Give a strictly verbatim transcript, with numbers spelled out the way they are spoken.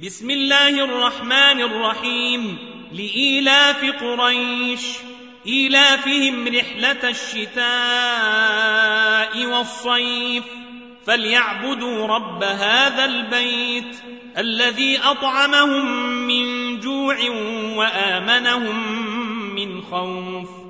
بسم الله الرحمن الرحيم. لإيلاف قريش إيلافهم رحلة الشتاء والصيف فليعبدوا رب هذا البيت الذي أطعمهم من جوع وآمنهم من خوف.